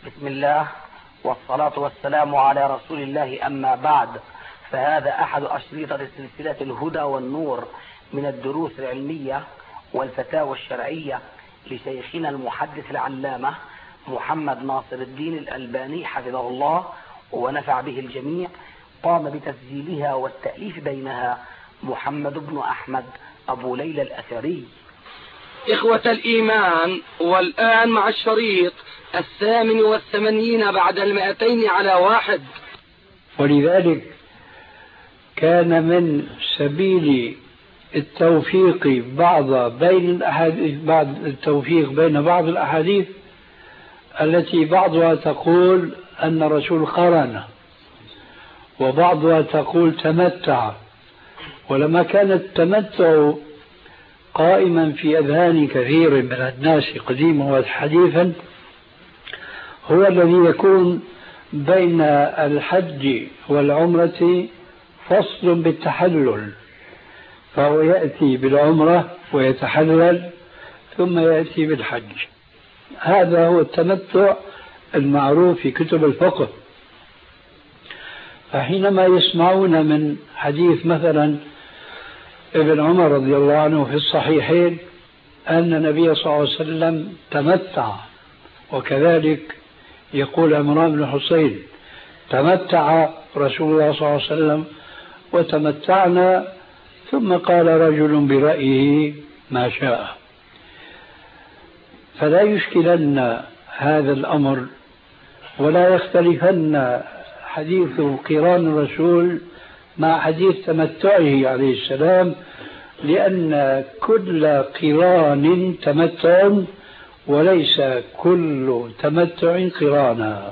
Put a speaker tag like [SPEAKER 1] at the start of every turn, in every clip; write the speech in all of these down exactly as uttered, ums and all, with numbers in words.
[SPEAKER 1] بسم الله والصلاة والسلام على رسول الله، أما بعد، فهذا أحد أشرطة سلسلة الهدى والنور من الدروس العلمية والفتاوى الشرعية لشيخنا المحدث العلامة محمد ناصر الدين الألباني حفظه الله ونفع به الجميع. قام بتسجيلها والتأليف بينها محمد بن أحمد أبو ليلى الأثري.
[SPEAKER 2] إخوة الإيمان، والآن مع الشريط الثامن والثمانين بعد المائتين على واحد.
[SPEAKER 3] ولذلك كان من سبيل التوفيق بعض بين الأحاديث بعض التوفيق بين بعض الأحاديث التي بعضها تقول أن الرسول قرن وبعضها تقول تمتع. ولما كان التمتع قائما في أذهان كثير من الناس قديما وحديثا، هو الذي يكون بين الحج والعمرة فصل بالتحلل، فهو يأتي بالعمرة ويتحلل ثم يأتي بالحج. هذا هو التمتع المعروف في كتب الفقه. فحينما يسمعون من حديث مثلا ابن عمر رضي الله عنه في الصحيحين أن النبي صلى الله عليه وسلم تمتع، وكذلك يقول عمران بن حسين تمتع رسول الله صلى الله عليه وسلم وتمتعنا، ثم قال رجل برأيه ما شاء. فلا يشكلن هذا الأمر ولا يختلفن حديث قران الرسول مع حديث تمتعه عليه السلام، لأن كل قران تمتع وليس كل تمتع قرانا.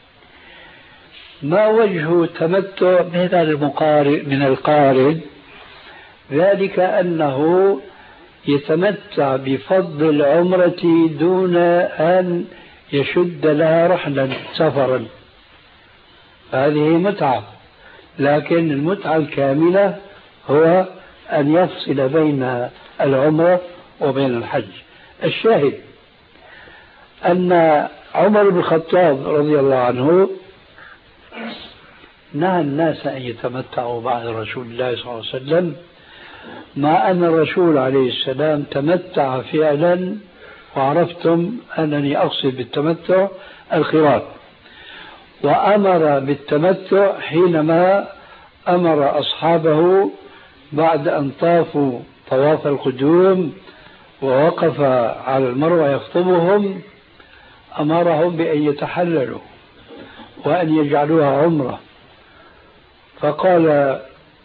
[SPEAKER 3] ما وجه تمتع من المقارن من القارن؟ ذلك أنه يتمتع بفضل العمرة دون أن يشد لها رحلا سفرا، هذه متعة. لكن المتعة الكاملة هو أن يفصل بين العمرة وبين الحج. الشاهد أن عمر بن الخطاب رضي الله عنه نهى الناس أن يتمتعوا بعد رسول الله صلى الله عليه وسلم، مع أن الرسول عليه السلام تمتع فعلا، وعرفتم أنني أقصد بالتمتع القران، وأمر بالتمتع حينما أمر أصحابه بعد أن طافوا طواف القدوم ووقف على المروة يخطبهم، أمرهم بأن يتحللوا وأن يجعلوها عمرة. فقال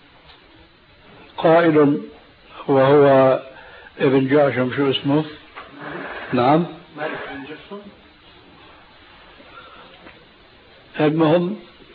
[SPEAKER 3] قائل وهو ابن جعشم، شو اسمه؟ نعم
[SPEAKER 1] مالك بن جعشم.
[SPEAKER 3] المهم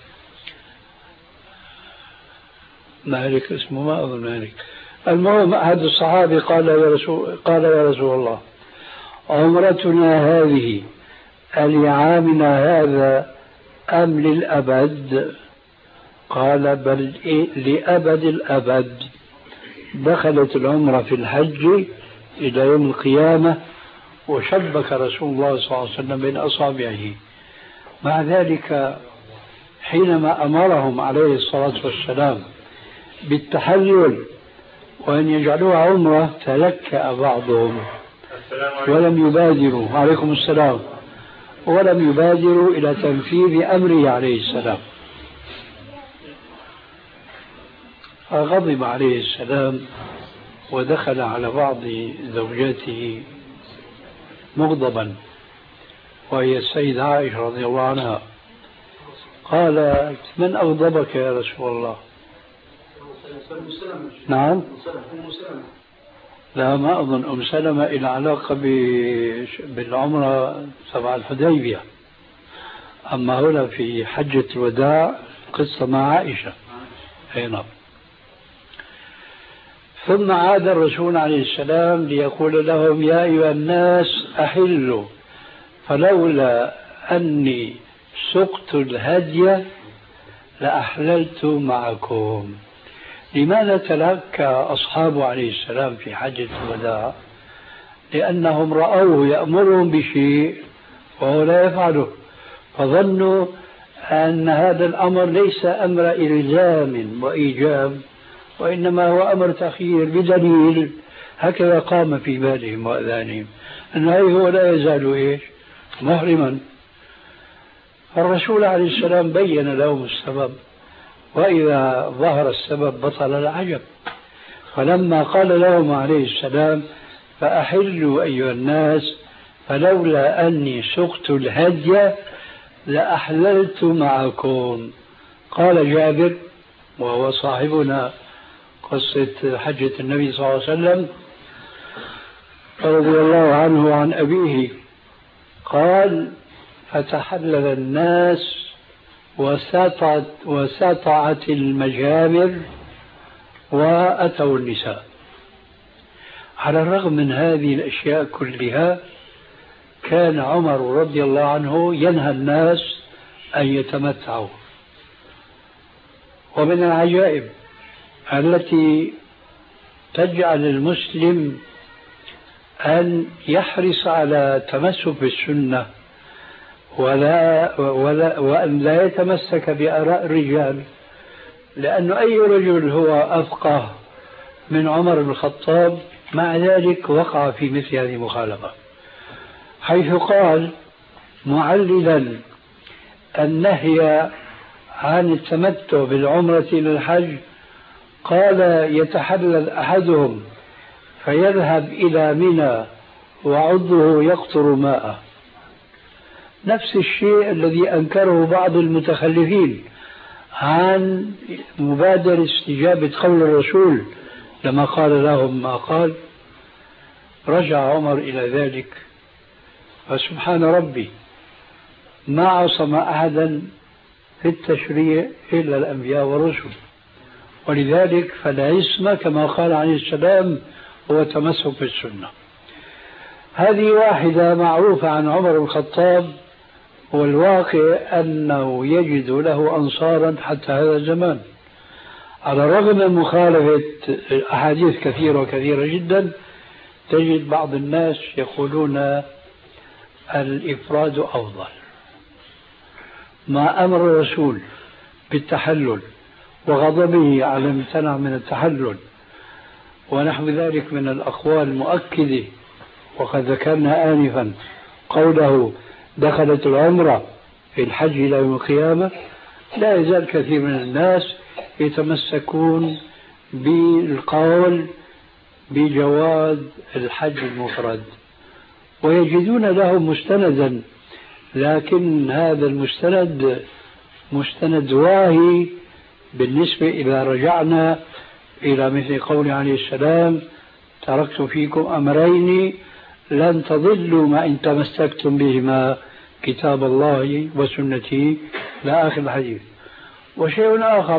[SPEAKER 3] مالك اسمه، ما أظن مالك. المهم أحد الصحابة قال يا رسول قال يا رسول الله، عمرتنا هذه لعامنا هذا أم للأبد؟ قال بل لأبد الأبد. دخلت العمرة في الحج إلى يوم القيامة، وشبك رسول الله صلى الله عليه وسلم بين أصابعه. مع ذلك حينما أمرهم عليه الصلاة والسلام بالتحلل وأن يجعلوها عمرة تلكأ بعضهم ولم يبادروا عليكم السلام ولم يبادروا إلى تنفيذ أمره عليه السلام. فغضب عليه السلام ودخل على بعض زوجاته مغضبا، وهي السيدة عائشة رضي الله عنها. قال من أغضبك يا رسول الله؟ نعم لا، ما أظن أم سلمة إلى علاقة بالعمرة تبع الحديبية، أما هنا في حجة الوداع قصة مع عائشة. هنا ثم عاد الرسول عليه السلام ليقول لهم يا أيها الناس أحلوا، فلولا أني سقت الهدي لأحللت معكم. لماذا تلكى أصحابه عليه السلام في حجة الوداع؟ لأنهم رأوه يأمرهم بشيء وهو لا يفعله، فظنوا أن هذا الأمر ليس أمر إلزام وإيجاب، وإنما هو أمر تخيير بدليل. هكذا قام في بالهم وأذانهم أن هو لا يزال إيش محرما. الرسول عليه السلام بين لهم السبب، وإذا ظهر السبب بطل العجب. فلما قال لهم عليه السلام فأحلوا أيها الناس فلولا أني سقت الهدي لأحللت معكم. قال جابر وهو صاحبنا قصة حجة النبي صلى الله عليه وسلم رضي الله عنه وعن أبيه، قال فتحلل الناس وسطعت, وسطعت المجامر وأتوا النساء. على الرغم من هذه الأشياء كلها كان عمر رضي الله عنه ينهى الناس أن يتمتعوا. ومن العجائب التي تجعل المسلم أن يحرص على تمسك بالسنة ولا, ولا وأن لا يتمسك بآراء الرجال، لأن أي رجل هو أفقه من عمر بن الخطاب مع ذلك وقع في مثل هذه المخالفة، حيث قال معللا النهي عن التمتع بالعمرة إلى الحج، قال يتحلل أحدهم فيذهب إلى منى وعضه يقطر ماءه. نفس الشيء الذي أنكره بعض المتخلفين عن مبادرة استجابة قول الرسول لما قال لهم ما قال. رجع عمر إلى ذلك، فسبحان ربي ما عصم أحدا في التشريع إلا الأنبياء والرسل، ولذلك فالعصمة كما قال عليه السلام هو تمسك بالسنة. هذه واحدة معروفة عن عمر بن الخطاب، والواقع أنه يجد له أنصارا حتى هذا الزمان، على الرغم من مخالفة أحاديث كثيرة وكثيرة جدا. تجد بعض الناس يقولون الإفراد أفضل، ما أمر الرسول بالتحلل وغضبه على امتنع من التحلل ونحو ذلك من الأقوال المؤكدة. وقد ذكرنا آنفا قوله دخلت العمرة في الحج إلى يوم القيامة. لا يزال كثير من الناس يتمسكون بالقول بجواز الحج المفرد ويجدون له مستندا، لكن هذا المستند مستند واهي بالنسبة إذا رجعنا إلى مثل قول عليه السلام تركت فيكم أمرين لن تضلوا ما إن تمسكتم بهما كتاب الله وسنتي لا آخر الحديث. وشيء آخر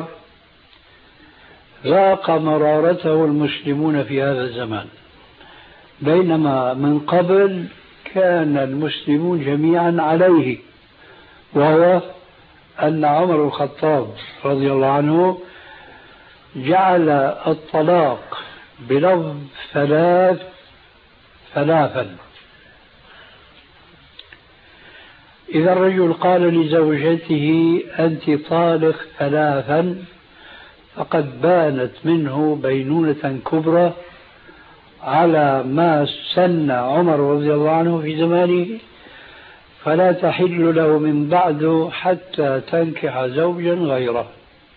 [SPEAKER 3] ذاق مرارته المسلمون في هذا الزمان، بينما من قبل كان المسلمون جميعا عليه، وهو أن عمر الخطاب رضي الله عنه جعل الطلاق بلفظ ثلاث ثلاثا. إذا الرجل قال لزوجته أنت طالق ثلاثا فقد بانت منه بينونة كبرى على ما سن عمر رضي الله عنه في زمانه، فلا تحل له من بعده حتى تنكح زوجا غيره.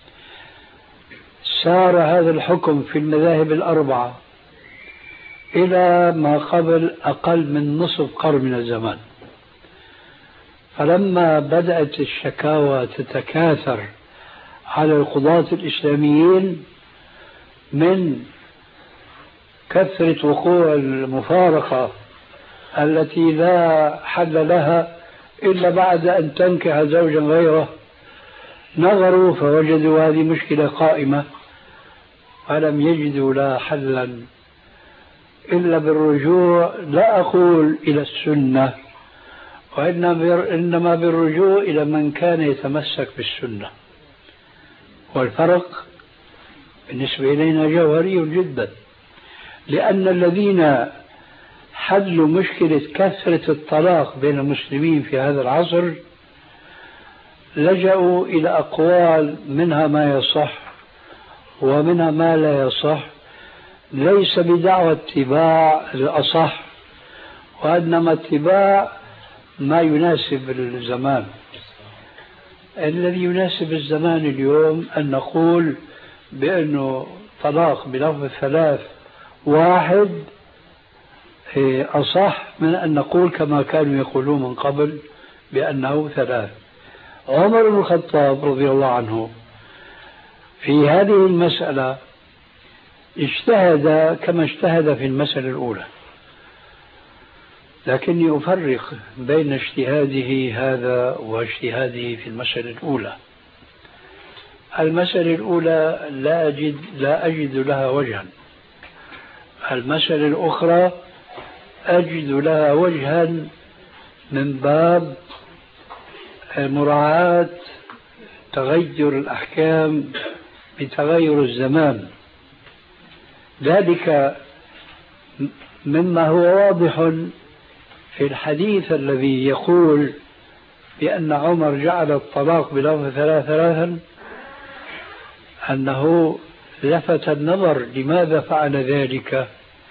[SPEAKER 3] سار هذا الحكم في المذاهب الأربعة إلى ما قبل أقل من نصف قرن من الزمان. فلما بدأت الشكاوى تتكاثر على القضاة الإسلاميين من كثرة وقوع المفارقة التي لا حل لها إلا بعد أن تنكح زوجا غيره، نظروا فوجدوا هذه مشكلة قائمة، فلم يجدوا لا حلا إلا بالرجوع، لا أقول إلى السنة، وإنما بالرجوع إلى من كان يتمسك بالسنة. والفرق بالنسبة إلينا جوهري جدا، لأن الذين حلوا مشكلة كثرة الطلاق بين المسلمين في هذا العصر لجأوا إلى أقوال منها ما يصح ومنها ما لا يصح، ليس بدعوى اتباع الأصح، وإنما اتباع ما يناسب الزمان. الذي يناسب الزمان اليوم أن نقول بأنه طلاق بلفظ ثلاث واحد أصح من أن نقول كما كانوا يقولون من قبل بأنه ثلاث. عمر بن الخطاب رضي الله عنه في هذه المسألة اجتهد كما اجتهد في المسألة الأولى، لكني أفرق بين اجتهاده هذا واجتهاده في المسألة الأولى. المسألة الأولى لا أجد, لا أجد لها وجها، المسألة الأخرى أجد لها وجها من باب مراعاة تغير الأحكام بتغير الزمان. ذلك مما هو واضح في الحديث الذي يقول بأن عمر جعل الطلاق بلفظ ثلاث ثلاثا، أنه لفت النظر لماذا فعل ذلك.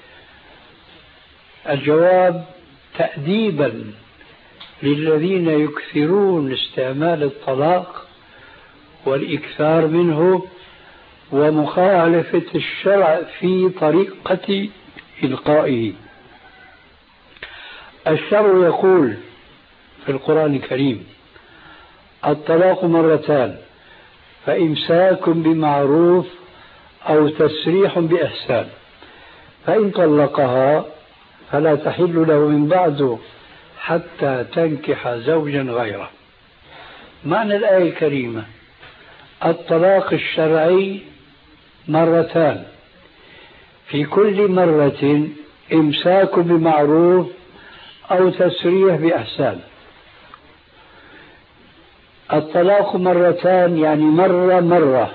[SPEAKER 3] الجواب تأديبا للذين يكثرون استعمال الطلاق والإكثار منه ومخالفة الشرع في طريقة إلقائه. الشرع يقول في القرآن الكريم: الطلاق مرتان فإمساك بمعروف أو تسريح بإحسان، فإن طلقها فلا تحل له من بعده حتى تنكح زوجا غيره. معنى الآية الكريمة: الطلاق الشرعي مرتان، في كل مرة إمساك بمعروف أو تسريح بإحسان. الطلاق مرتان يعني مرة مرة،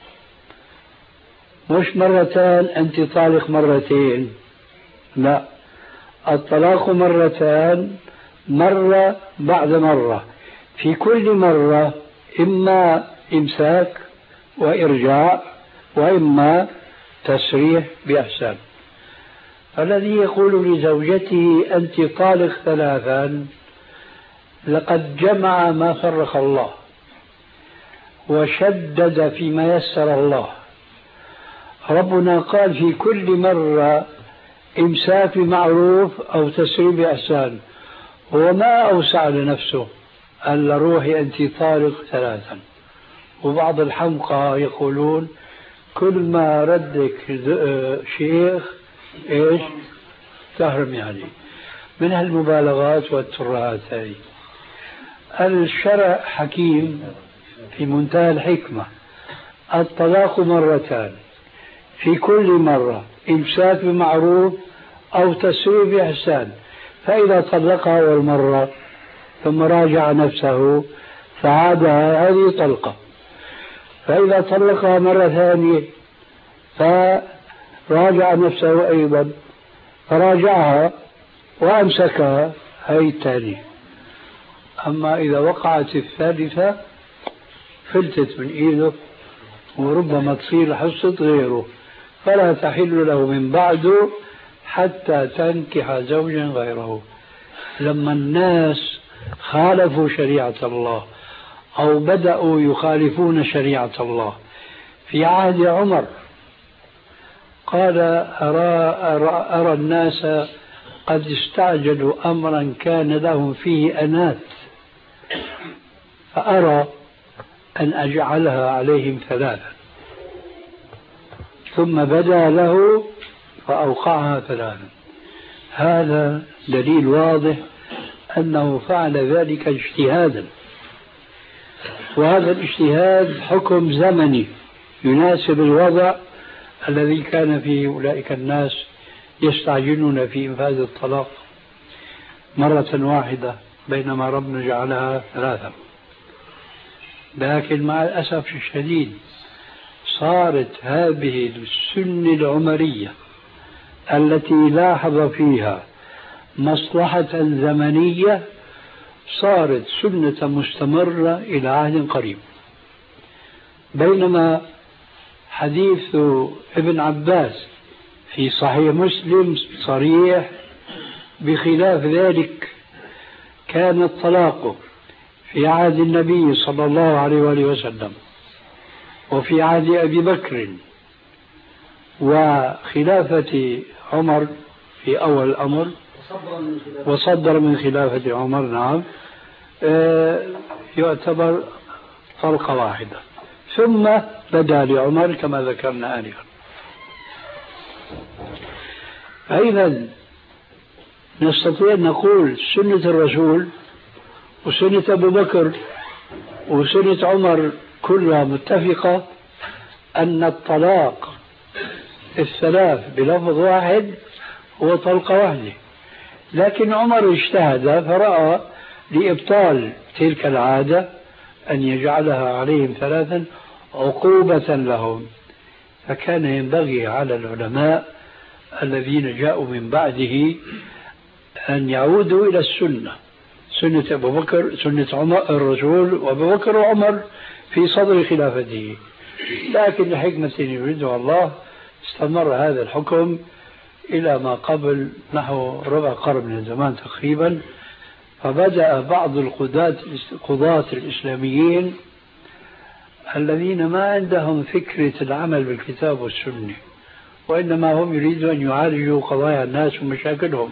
[SPEAKER 3] مش مرتان أنت طالق مرتين، لا، الطلاق مرتان، مرة بعد مرة، في كل مرة إما إمساك وإرجاع وإما تسريح بإحسان. الذي يقول لزوجته أنت طالق ثلاثا لقد جمع ما فرق الله وشدد فيما يسر الله. ربنا قال في كل مرة إمساك بمعروف أو تسريح بإحسان، وما أوسع لنفسه قال روحي أنت طالق ثلاثا. وبعض الحمقى يقولون كل ما ردك شيخ إيش تهرم، يعني من هالمبالغات والترهات هذه. الشرع حكيم في منتهى الحكمة. الطلاق مرتان، في كل مرة إمساك بمعروف أو تسريح بإحسان، فإذا طلقها أول مرة ثم راجع نفسه فعادها هذه طلقة، فإذا طلقها مرة ثانية فراجع نفسه أيضا فراجعها وأمسكها هي الثانية. أما إذا وقعت الثالثة فلتت من إيده وربما تصير حصة غيره، فلا تحل له من بعده حتى تنكح زوجا غيره. لما الناس خالفوا شريعة الله أو بدأوا يخالفون شريعة الله في عهد عمر قال أرى, أرى, أرى الناس قد استعجلوا أمرا كان لهم فيه أنات، فأرى أن أجعلها عليهم ثلاثا، ثم بدا له فأوقعها ثلاثا. هذا دليل واضح أنه فعل ذلك اجتهادا، وهذا الاجتهاد حكم زمني يناسب الوضع الذي كان فيه أولئك الناس يستعجلون في إنفاذ الطلاق مرة واحدة بينما ربنا جعلها ثلاثة. لكن مع الأسف الشديد صارت هذه السنة العمرية التي لاحظ فيها مصلحة زمنية صارت سنة مستمرة إلى عهد قريب. بينما حديث ابن عباس في صحيح مسلم صريح بخلاف ذلك. كان الطلاق في عهد النبي صلى الله عليه وآله وسلم وفي عهد أبي بكر وخلافة عمر في أول الأمر وصدر من خلافة عمر، نعم، يعتبر طلقة واحدة، ثم بدا لعمر كما ذكرنا آنفا. أيضا نستطيع أن نقول سنة الرسول وسنة أبو بكر وسنة عمر كلها متفقة أن الطلاق الثلاث بلفظ واحد هو طلقة واحدة، لكن عمر اجتهد فرأى لإبطال تلك العادة أن يجعلها عليهم ثلاثا عقوبة لهم، فكان ينبغي على العلماء الذين جاءوا من بعده أن يعودوا إلى السنة، سنة أبو بكر، سنة عمر الرسول وأبو بكر وعمر في صدر خلافته. لكن لحكمة يريدها الله استمر هذا الحكم إلى ما قبل نحو ربع قرن من الزمان تقريبا، فبدأ بعض القضاة القضاة الإسلاميين الذين ما عندهم فكرة العمل بالكتاب والسنة، وإنما هم يريدون أن يعالجوا قضايا الناس ومشاكلهم،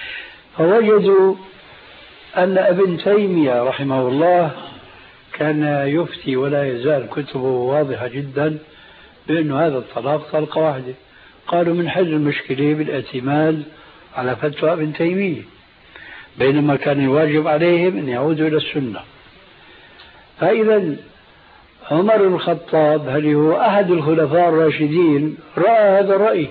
[SPEAKER 3] فوجدوا أن ابن تيمية رحمه الله كان يفتي ولا يزال كتبه واضحة جدا بأن هذا الطلاق طلقة واحدة. قالوا من حل المشكلة بالاعتماد على فتوى ابن تيمية، بينما كان الواجب عليهم أن يعودوا إلى السنة. فإذا عمر بن الخطاب هل هو أحد الخلفاء الراشدين رأى هذا الرأي،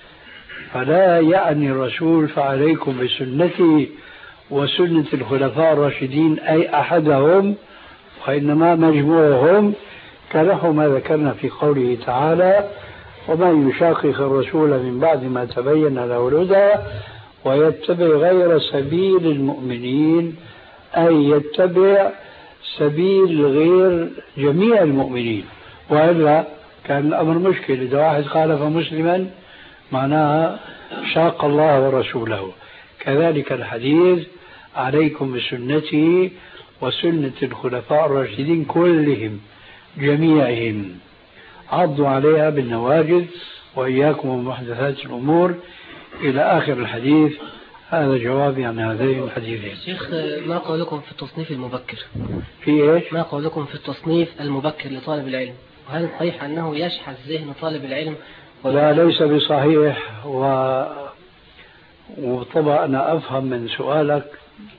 [SPEAKER 3] فلا يعني الرسول فعليكم بسنتي وسنة الخلفاء الراشدين أي أحدهم، وإنما مجموعهم كنحو ما ذكرنا في قوله تعالى ومن يشاقق الرسول من بعد ما تبين له الهدى ويتبع غير سبيل المؤمنين، أي يتبع سبيل غير جميع المؤمنين، وإلا كان الأمر مشكل. إذا واحد خالف مسلما معناها شاق الله ورسوله. كذلك الحديث عليكم بسنتي وسنة الخلفاء الراشدين كلهم جميعهم، عضوا عليها بالنواجذ وإياكم ومحدثات الأمور إلى آخر الحديث. هذا جوابي عن هذين الحديثين.
[SPEAKER 4] شيخ، ما قولكم في التصنيف المبكر؟
[SPEAKER 3] في إيش؟
[SPEAKER 4] ما قولكم في التصنيف المبكر لطالب العلم؟ وهل صحيح أنه يشحذ ذهن طالب العلم؟
[SPEAKER 3] لا، ليس بصحيح. و... وطبعا أنا أفهم من سؤالك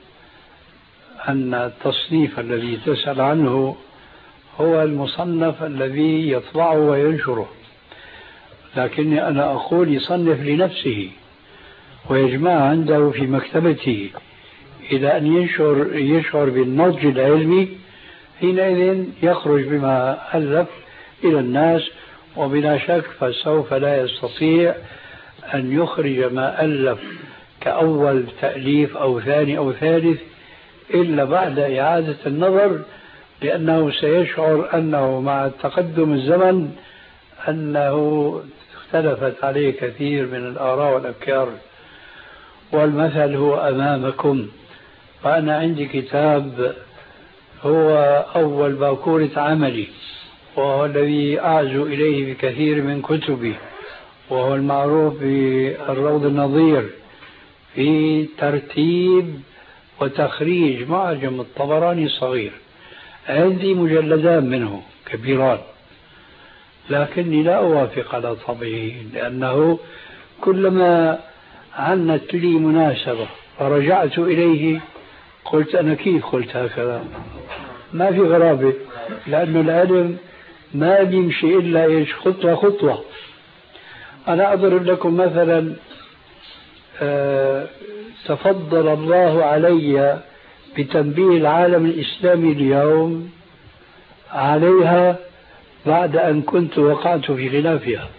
[SPEAKER 3] أن التصنيف الذي تسأل عنه هو المصنف الذي يطبعه وينشره، لكني أنا أقول يصنف لنفسه ويجمع عنده في مكتبته إلى أن ينشر يشعر بالنضج العلمي، حينئذ يخرج بما ألف إلى الناس، وبلا شك فسوف لا يستطيع أن يخرج ما ألف كأول تأليف أو ثاني أو ثالث إلا بعد إعادة النظر، لأنه سيشعر أنه مع تقدم الزمن أنه اختلفت عليه كثير من الآراء والأفكار. والمثل هو أمامكم، فأنا عندي كتاب هو أول باكورة عملي، وهو الذي أعزو إليه بكثير من كتبي، وهو المعروف بالروض النظير في ترتيب وتخريج معجم الطبراني الصغير. عندي مجلدان منه كبيران، لكني لا أوافق على طبعه، لأنه كلما عنت لي مناسبة فرجعت إليه قلت أنا كيف قلت هكذا؟ ما في غرابة، لأن العلم ما بيمشي إلا إيش خطوة خطوة. أنا أضرب لكم مثلا، أه تفضل الله علي بتنبيه العالم الإسلامي اليوم عليها بعد أن كنت وقعت في خلافها.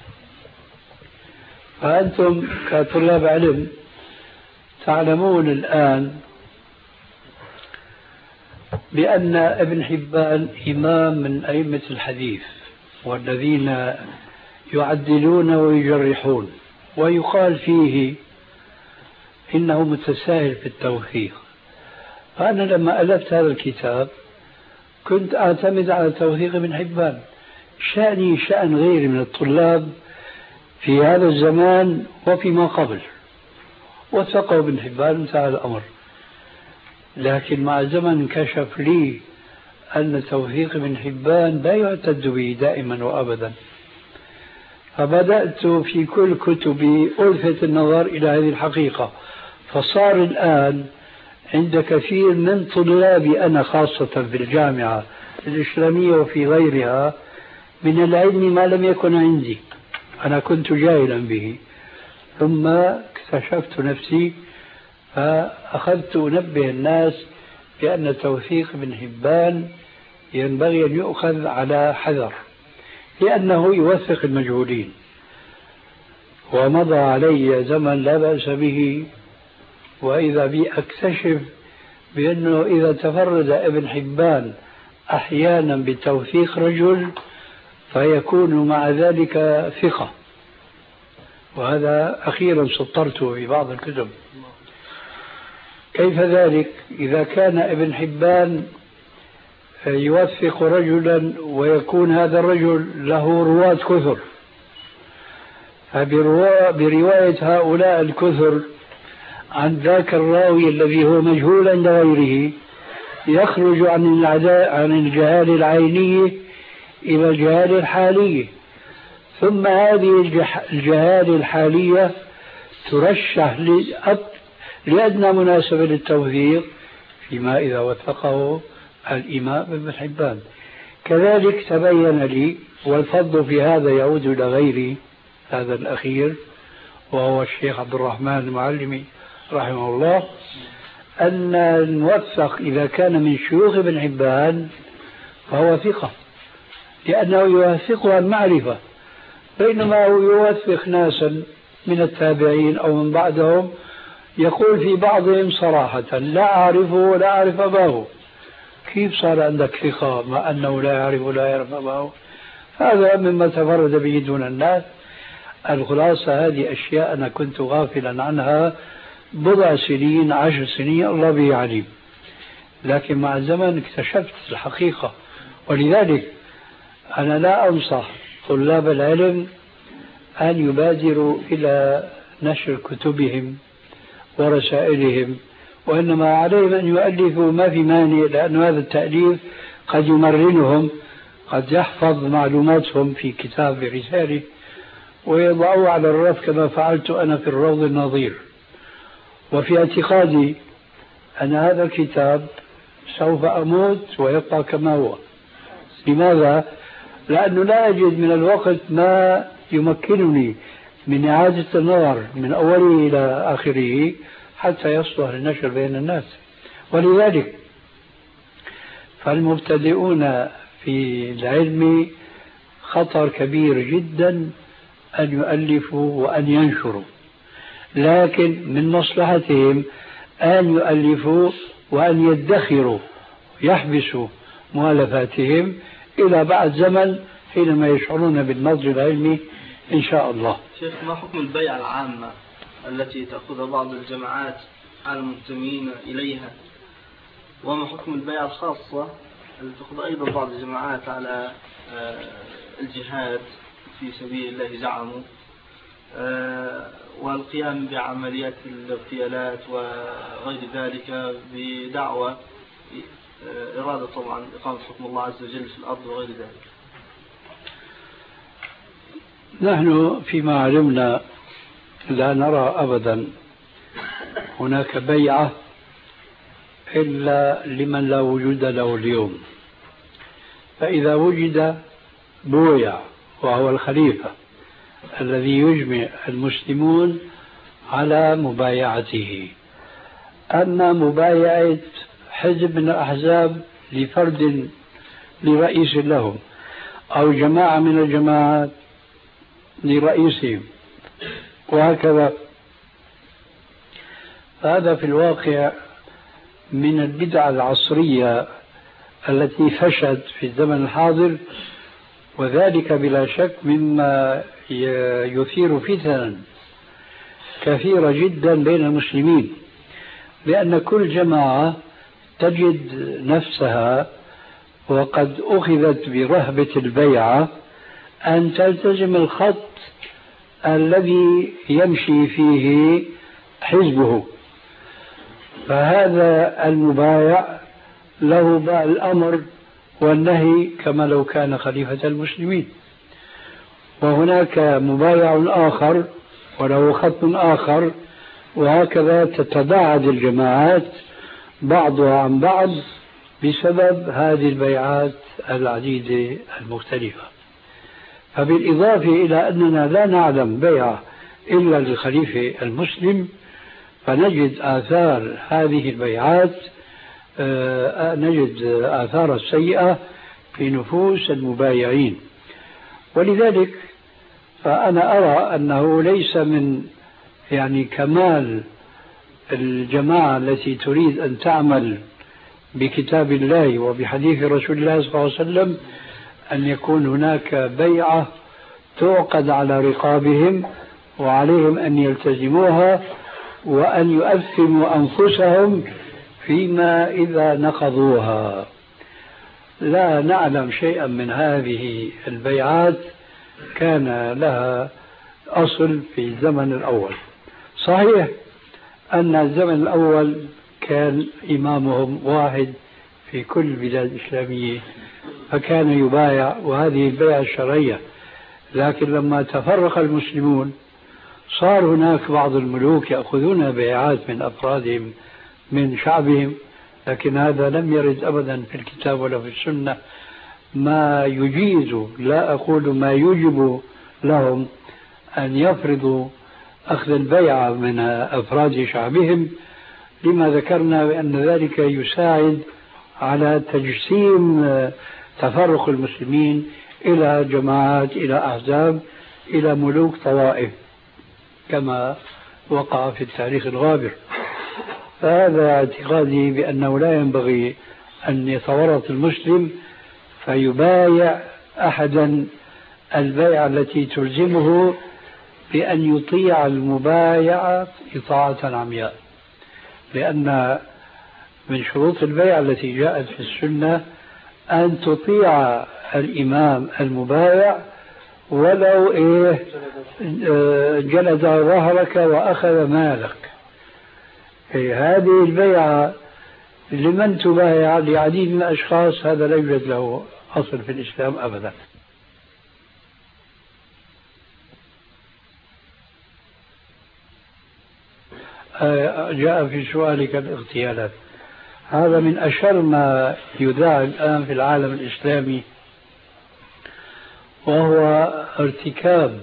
[SPEAKER 3] فأنتم كطلاب علم تعلمون الآن بأن ابن حبان إمام من أئمة الحديث والذين يعدلون ويجرحون، ويقال فيه إنه متساهل في التوثيق. فأنا لما ألفت هذا الكتاب كنت أعتمد على توثيق ابن حبان. شأني شأن غيري من الطلاب في هذا الزمان وفيما قبل، وثقوا ابن حبان انتهى الأمر. لكن مع الزمن انكشف لي أن توثيق ابن حبان لا يعتد به دائما وأبدا، فبدأت في كل كتبي ألفت النظر إلى هذه الحقيقة. فصار الآن عند كثير من طلابي أنا خاصة في الجامعة الإسلامية وفي غيرها من العلم ما لم يكن عندي، أنا كنت جاهلا به، ثم اكتشفت نفسي فأخذت أنبه الناس بأن توثيق ابن حبان ينبغي أن يؤخذ على حذر، لأنه يوثق المجهولين. ومضى علي زمن لا بأس به، وإذا بي أكتشف بأنه إذا تفرد ابن حبان أحيانا بتوثيق رجل فيكون مع ذلك ثقة، وهذا أخيرا سطرته في بعض الكتب. كيف ذلك؟ إذا كان ابن حبان يوثق رجلا ويكون هذا الرجل له رواة كثر، فبرواية هؤلاء الكثر عن ذاك الراوي الذي هو مجهول عند غيره يخرج عن عن الجهال العينية إلى الجهال الحالية، ثم هذه الجهال الحالية ترشح لأدنى مناسبة للتوثيق فيما إذا وثقه الإمام ابن حبان. كذلك تبين لي، والفضل في هذا يعود إلى غيري هذا الأخير وهو الشيخ عبد الرحمن المعلمي رحمه الله، أن الموثق إذا كان من شيوخ ابن حبان فهو ثقة، لأنه يوثق عن معرفة، بينما هو يوثق ناسا من التابعين أو من بعدهم يقول في بعضهم صراحة لا أعرفه ولا أعرف أباه. كيف صار عندك ثقة مع أنه لا يعرف ولا يعرف أباه؟ هذا مما تفرد به دون الناس. الخلاصة هذه أشياء أنا كنت غافلا عنها بضع سنين عشر سنين الله به عليم، لكن مع الزمن اكتشفت الحقيقة. ولذلك أنا لا أنصح طلاب العلم أن يبادروا إلى نشر كتبهم ورسائلهم، وإنما عليهم أن يؤلفوا ما في مانع، لأن هذا التأليف قد يمرنهم، قد يحفظ معلوماتهم في كتاب رسالة ويضعوه على الرف كما فعلت أنا في الروض النظير. وفي اعتقادي أن هذا الكتاب سوف أموت ويبقى كما هو. لماذا؟ لأنه لا أجد من الوقت ما يمكنني من إعادة النظر من أوله إلى آخره حتى يصلح للنشر بين الناس. ولذلك فالمبتدئون في العلم خطر كبير جدا أن يؤلفوا وأن ينشروا، لكن من مصلحتهم أن يؤلفوا وأن يدخروا يحبسوا مؤلفاتهم إلى بعد زمن حينما يشعرون بالنضج العلمي إن شاء الله.
[SPEAKER 5] شيخ، ما حكم البيعة العامة التي تأخذها بعض الجماعات على المنتمين إليها، وما حكم البيعة الخاصة التي تأخذ أيضا بعض الجماعات على الجهاد في سبيل الله زعموا، والقيام بعمليات الاغتيالات وغير ذلك بدعوة إرادة طبعا إقامة حكم الله عز وجل في الأرض وغير ذلك؟
[SPEAKER 3] نحن فيما علمنا لا نرى أبدا هناك بيعة إلا لمن لا وجود له اليوم، فإذا وجد بويع وهو الخليفة الذي يجمع المسلمون على مبايعته. أما مبايعة حزب من الأحزاب لفرد لرئيس لهم أو جماعة من الجماعات لرئيسهم وهكذا، هذا في الواقع من البدع العصرية التي فشت في الزمن الحاضر، وذلك بلا شك مما يثير فتنا كثيرة جدا بين المسلمين، لأن كل جماعة تجد نفسها وقد أخذت برهبة البيعة أن تلتزم الخط الذي يمشي فيه حزبه، فهذا المبايع له الأمر والنهي كما لو كان خليفة المسلمين، وهناك مبايع آخر وله خط آخر، وهكذا تتباعد الجماعات بعضها عن بعض بسبب هذه البيعات العديدة المختلفة. فبالإضافة إلى أننا لا نعلم بيعة إلا للخليفة المسلم، فنجد آثار هذه البيعات آه نجد آثار السيئة في نفوس المبايعين. ولذلك فأنا أرى أنه ليس من يعني كمال الجماعة التي تريد أن تعمل بكتاب الله وبحديث رسول الله صلى الله عليه وسلم أن يكون هناك بيعة تعقد على رقابهم وعليهم أن يلتزموها وأن يؤثموا أنفسهم فيما إذا نقضوها. لا نعلم شيئا من هذه البيعات كان لها أصل في الزمن الأول. صحيح أن الزمن الأول كان إمامهم واحد في كل البلاد الإسلامية فكان يبايع، وهذه البيعة الشرعية، لكن لما تفرق المسلمون صار هناك بعض الملوك يأخذون بيعات من أفرادهم من شعبهم، لكن هذا لم يرد أبدا في الكتاب ولا في السنة ما يجيز، لا أقول ما يجب لهم أن يفرضوا أخذ البيعة من أفراد شعبهم، لما ذكرنا بأن ذلك يساعد على تجسيم تفرق المسلمين إلى جماعات، إلى أحزاب، إلى ملوك طوائف كما وقع في التاريخ الغابر. فهذا اعتقادي بأنه لا ينبغي أن يتورط المسلم فيبايع أحدا البيعة التي تلزمه بأن يطيع المبايعة إطاعة عمياء، لأن من شروط البيعة التي جاءت في السنة أن تطيع الإمام المبايع ولو إيه جلد ظهرك وأخذ مالك. إيه هذه البيعة لمن تبايع لعديد من الأشخاص هذا لا يوجد له أصل في الإسلام أبدا. جاء في سؤالك الاغتيالات، هذا من أشر ما يذاع الآن في العالم الإسلامي، وهو ارتكاب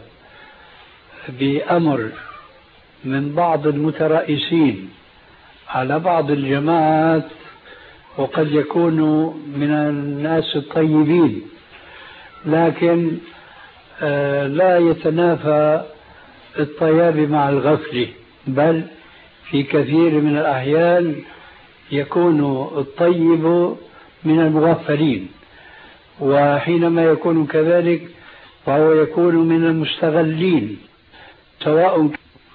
[SPEAKER 3] بأمر من بعض المترأسين على بعض الجماعات، وقد يكونوا من الناس الطيبين، لكن لا يتنافى الطياب مع الغفلة، بل في كثير من الأحيان يكون الطيب من المغفلين، وحينما يكون كذلك فهو يكون من المستغلين، سواء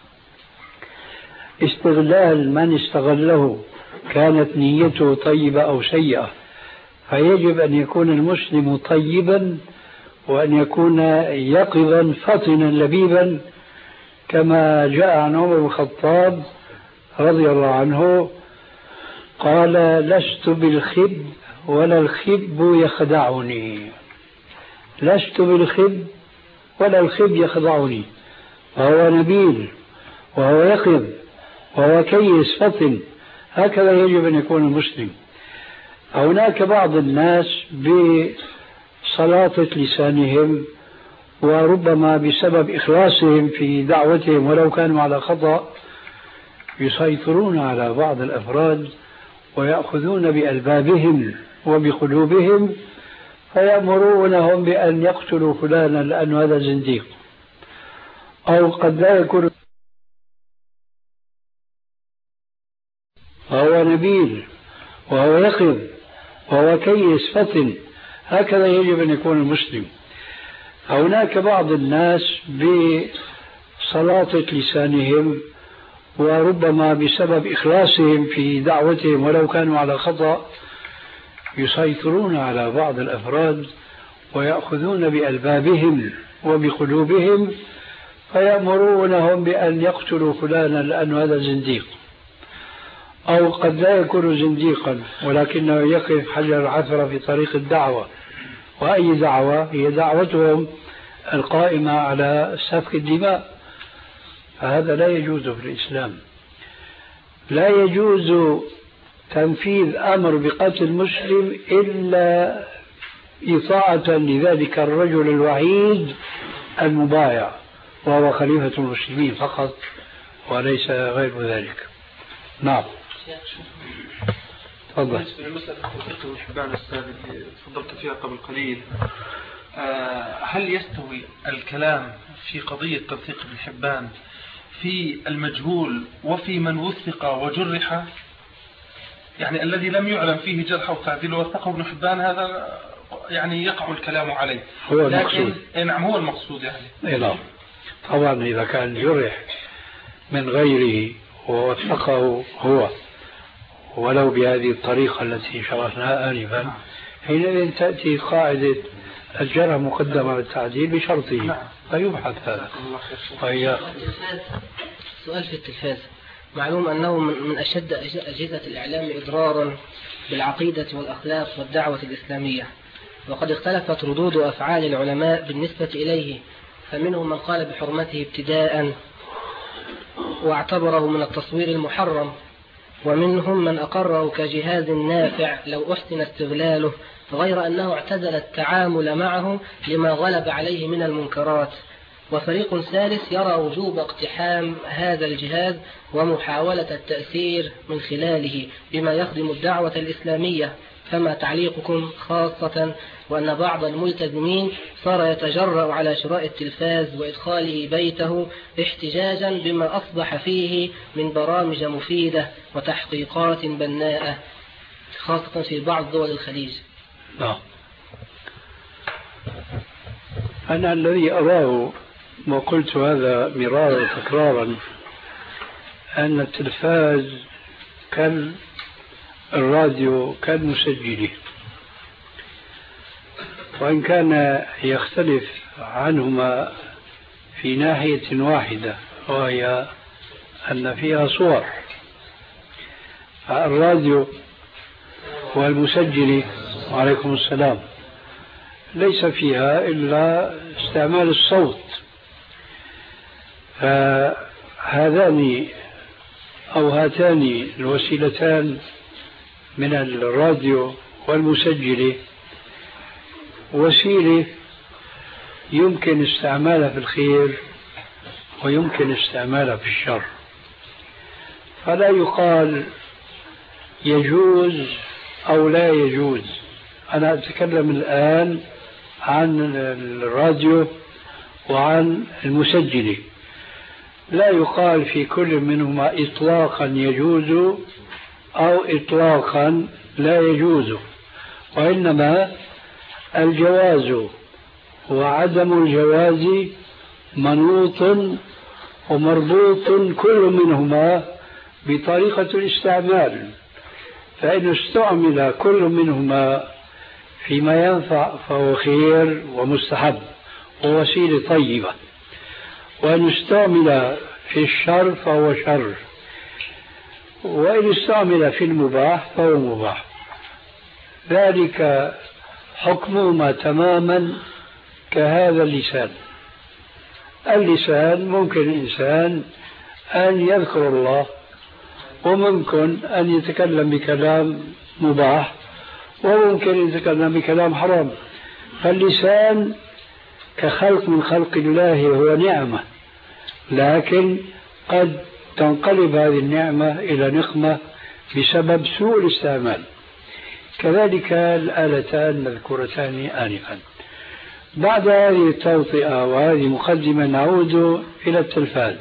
[SPEAKER 3] استغلال من استغله كانت نيته طيبة أو سيئة. فيجب أن يكون المسلم طيبا وأن يكون يقظا فطنا لبيبا، كما جاء عن عمر بن الخطاب رضي الله عنه قال: لست بالخب ولا الخب يخدعني، لست بالخب ولا الخب يخدعني. فهو نبيل وهو يقظ وهو كيس فطن، هكذا يجب أن يكون المسلم. هناك بعض الناس بسلاطة لسانهم وربما بسبب إخلاصهم في دعوتهم ولو كانوا على خطأ يسيطرون على بعض الأفراد ويأخذون بألبابهم وبقلوبهم فيأمرونهم بأن يقتلوا فلانا لأن هذا زنديق، أو قد لا يكون وهو نبيل وهو يقظ وهو كيس فطن. هكذا يجب أن يكون المسلم. هناك بعض الناس بسلاطة لسانهم وربما بسبب إخلاصهم في دعوتهم ولو كانوا على خطأ يسيطرون على بعض الأفراد ويأخذون بألبابهم وبقلوبهم فيأمرونهم بأن يقتلوا فلانا لأن هذا زنديق، أو قد لا يكون زنديقا ولكنه يقف حجر عثرة في طريق الدعوة. وأي دعوة؟ هي دعوتهم القائمة على سفك الدماء. فهذا لا يجوز في الإسلام. لا يجوز تنفيذ أمر بقتل مسلم إلا إطاعة لذلك الرجل الوحيد المبايع وهو خليفة المسلمين فقط وليس غير ذلك. نعم. تفضل.
[SPEAKER 6] بالنسبة لمسألة توثيق ابن حبان الأستاذ اللي تفضلت فيها قبل قليل، هل يستوي الكلام في قضية توثيق ابن حبان في المجهول وفي من وثق وجرح؟ يعني الذي لم يعلم فيه جرح وتعديل وثقه ابن حبان هذا يعني يقع الكلام عليه.
[SPEAKER 3] هو المقصود.
[SPEAKER 6] نعم هو المقصود يعني.
[SPEAKER 3] نعم. طبعا إذا كان جرح من غيره ووثقه هو ولو بهذه الطريقة التي شرحناها آنفا، حينئذ تأتي قاعدة الجرح مقدم على التعديل بشرطه فيبحث هذا. وهي
[SPEAKER 4] سؤال في التلفاز. معلوم أنه من أشد أجهزة الإعلام إضرارا بالعقيدة والأخلاق والدعوة الإسلامية، وقد اختلفت ردود أفعال العلماء بالنسبة إليه، فمنهم من قال بحرمته ابتداء واعتبره من التصوير المحرم، ومنهم من أقره كجهاز نافع لو أحسن استغلاله، غير أنه اعتزل التعامل معه لما غلب عليه من المنكرات. وفريق ثالث يرى وجوب اقتحام هذا الجهاز ومحاولة التأثير من خلاله بما يخدم الدعوة الإسلامية. فما تعليقكم، خاصة وأن بعض الملتزمين صار يتجرأ على شراء التلفاز وإدخاله بيته احتجاجا بما أصبح فيه من برامج مفيدة وتحقيقات بناءة، خاصة في بعض دول الخليج؟
[SPEAKER 3] نعم. أنا الذي أراه وقلت هذا مرارا وتكرارا أن التلفاز كالراديو كالمسجل، وإن كان يختلف عنهما في ناحية واحدة وهي أن فيها صور. الراديو والمسجل وعليكم السلام ليس فيها إلا استعمال الصوت، فهذان أو هاتان الوسيلتان من الراديو والمسجل وسيلة يمكن استعمالها في الخير ويمكن استعمالها في الشر، فلا يقال يجوز أو لا يجوز. أنا أتكلم الآن عن الراديو وعن المسجل. لا يقال في كل منهما إطلاقا يجوز أو إطلاقا لا يجوز، وإنما الجواز وعدم الجواز منوط ومربوط كل منهما بطريقة الاستعمال. فإن استعمل كل منهما فيما ينفع فهو خير ومستحب ووسيلة طيبة، وإن استعمل في الشر فهو شر، وإن استعمل في المباح فهو مباح. ذلك حكمهما تماما كهذا اللسان. اللسان ممكن الإنسان أن يذكر الله، وممكن أن يتكلم بكلام مباح، وممكن يتكلم بكلام حرام. فاللسان كخلق من خلق الله هو نعمة، لكن قد تنقلب هذه النعمة إلى نقمة بسبب سوء الاستعمال. كذلك الآلتان المذكورتان آنفا. بعد هذه التوطئة وهذه مقدمة نعود إلى التلفاز.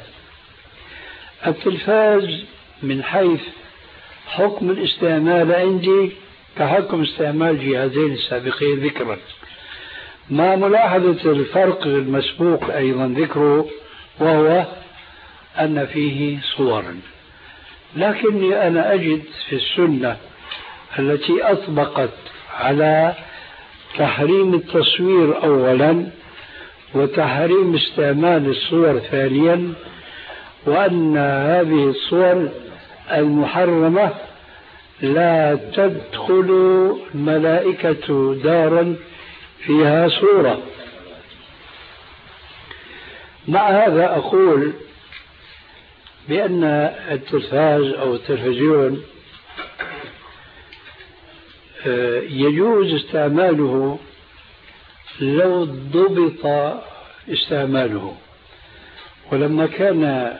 [SPEAKER 3] التلفاز من حيث حكم الاستعمال عندي تحكم استعمال جهازين السابقين ذكرا، مع ملاحظة الفرق المسبوق أيضا ذكره، وهو أن فيه صورا. لكني أنا أجد في السنة التي أطبقت على تحريم التصوير أولا وتحريم استعمال الصور ثانيا، وأن هذه الصور المحرمة لا تدخل الملائكة دارا فيها صورة. مع هذا أقول بأن التلفاز أو التلفزيون يجوز استعماله لو ضبط استعماله. ولما كان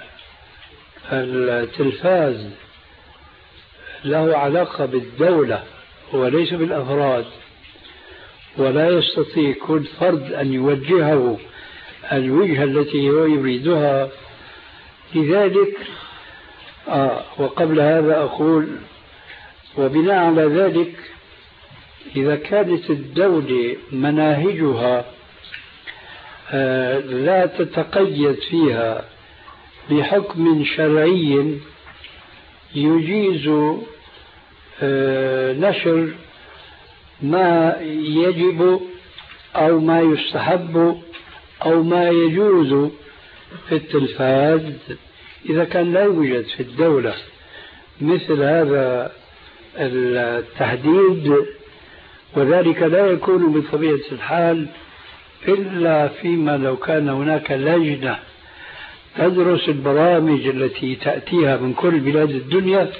[SPEAKER 3] التلفاز له علاقة بالدولة وليس بالأفراد، ولا يستطيع كل فرد أن يوجهه الوجهة التي هو يريدها، لذلك آه وقبل هذا أقول وبناء على ذلك إذا كانت الدولة مناهجها آه لا تتقيد فيها بحكم شرعي يجيز آه نشر ما يجب أو ما يستحب أو ما يجوز في التلفاز، إذا كان لا يوجد في الدولة مثل هذا التحديد، وذلك لا يكون بطبيعة الحال إلا فيما لو كان هناك لجنة تدرس البرامج التي تأتيها من كل بلاد الدنيا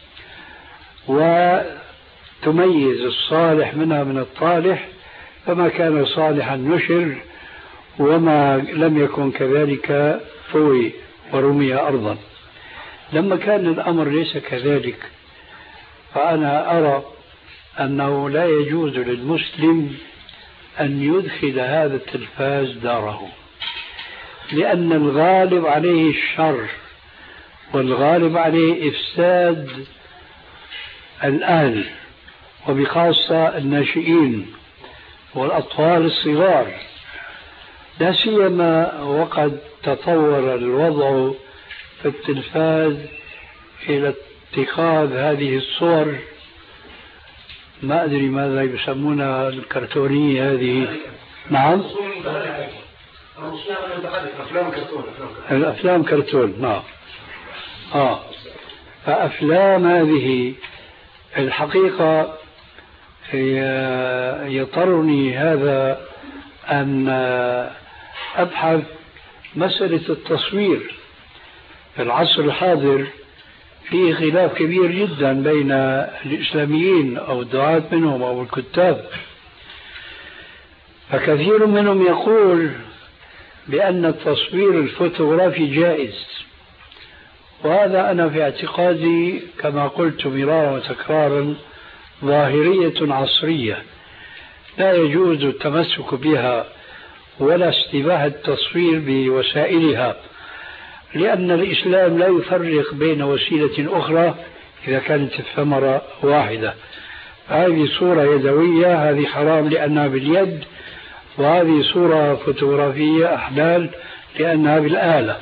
[SPEAKER 3] وتميز الصالح منها من الطالح، فما كان صالحا نشر وما لم يكن كذلك طوي ورمي أرضا. لما كان الأمر ليس كذلك فأنا أرى أنه لا يجوز للمسلم أن يدخل هذا التلفاز داره، لأن الغالب عليه الشر والغالب عليه إفساد الأهل وبخاصة الناشئين والأطفال الصغار، لا سيما وقد تطور الوضع في التلفاز إلى اتخاذ هذه الصور، ما أدري ماذا يسمونها الكرتونية هذه. نعم، الأفلام كرتون. الأفلام كرتون نعم. آه فأفلام هذه الحقيقة يضطرني هذا أن أبحث مسألة التصوير. في العصر الحاضر فيه خلاف كبير جدا بين الإسلاميين أو الدعاة منهم أو الكتاب، فكثير منهم يقول بأن التصوير الفوتوغرافي جائز، وهذا أنا في اعتقادي كما قلت مرارا وتكرارا ظاهرية عصرية لا يجوز التمسك بها ولا استباحة التصوير بوسائلها، لأن الإسلام لا يفرق بين وسيلة أخرى إذا كانت الثمرة واحدة. هذه صورة يدوية هذه حرام لأنها باليد، وهذه صورة فوتوغرافية أحلال لأنها بالآلة.